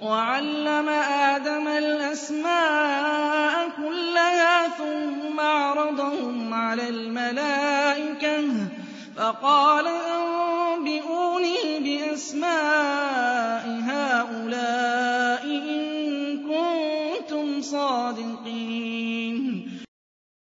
وَعَلَّمَ آدَمَ الْأَسْمَاءَ كُلَّهَا ثُمَّ عَرَضَهُمْ عَلَى الْمَلَائِكَةِ فَقَالَ أَنبِئُونِي بِأَسْمَاءِ هَٰؤُلَاءِ